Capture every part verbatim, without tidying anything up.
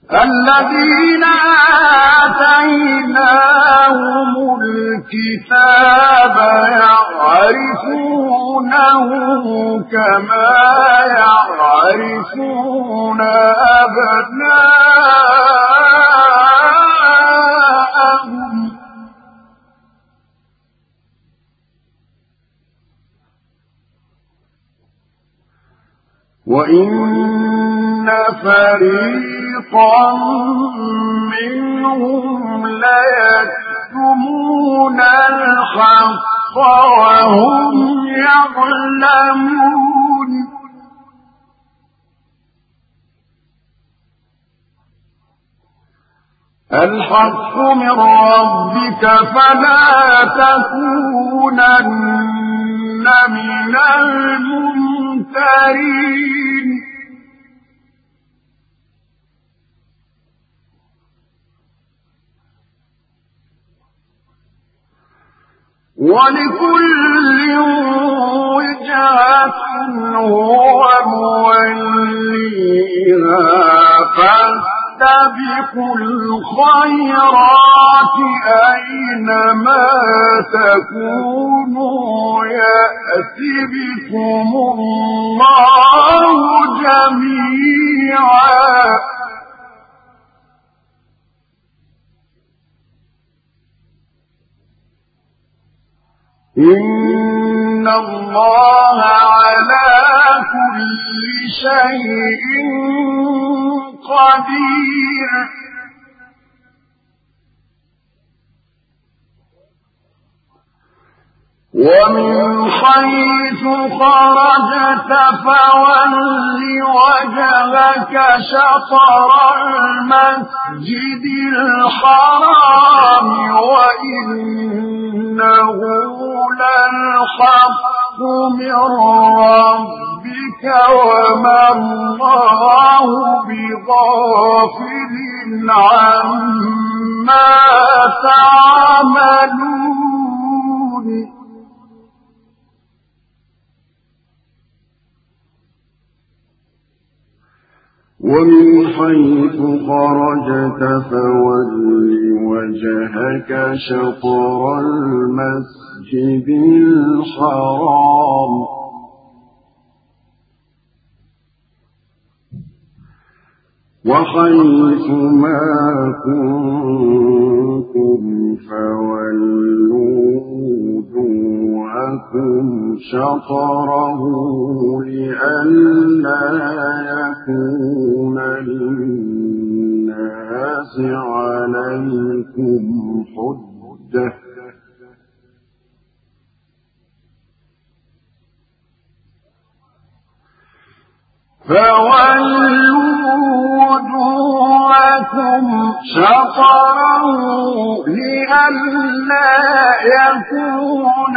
الذين آتيناهم الكتاب يعرفونه كما يعرفون أبناءهم وإن فريقا منهم ليكتمون الحق وهم يعلمون الحق من ربك فلا تكونن من الممترين ولكل وجهة هو موليها فاستبقوا الخيرات أينما تكونوا يأت بكم الله جميعا إن الله على كل شيء قدير ومن حيث خرجت فول وجهك شطر المسجد الحرام وإنه للحق من ربك وما الله بغافل عما تعملون ومن حيث خرجت فول وجهك شطر المسجد الحرام وحيث ما كنتم فولوا وجوهكم شطره لئلا يكون للناس عليكم حجة فولوا وجوهكم شطره لئلا يكون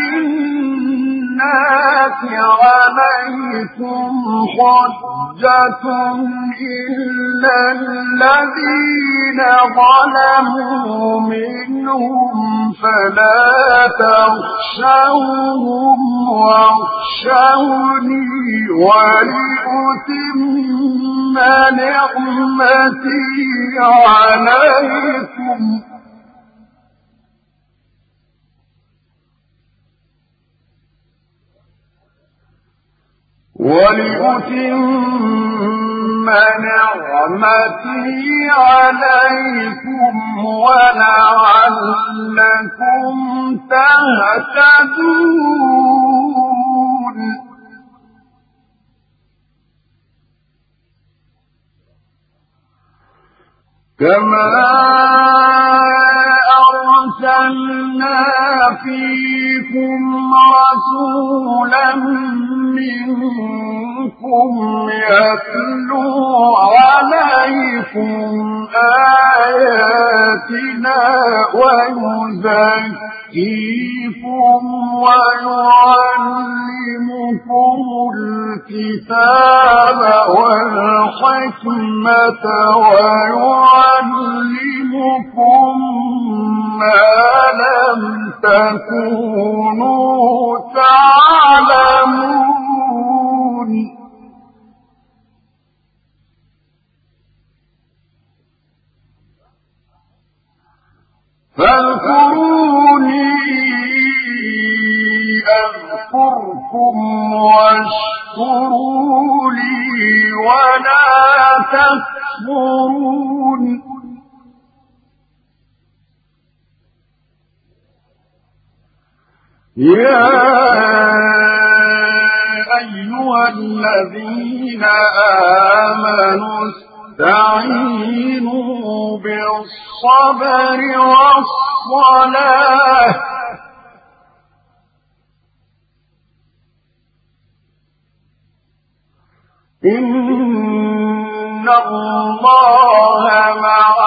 للناس عليكم حجة إلا الذين ظلموا منهم فلا تخشوهم واخشوني ولأتم نعمتي عليكم ولأتم نعمتي عليكم ولعلكم تهتدون كما أرسلنا فيكم رسولا منكم يتلو عليكم آياتنا ويزكيكم ويعلمكم الكتاب والحكمة ويعلمكم ما لم تكونوا تعلمون فاذكروني أذكركم واشكروا لي ولا تكفرون يا أيها الذين آمنوا استعينوا بالصبر والصلاة إن الله مع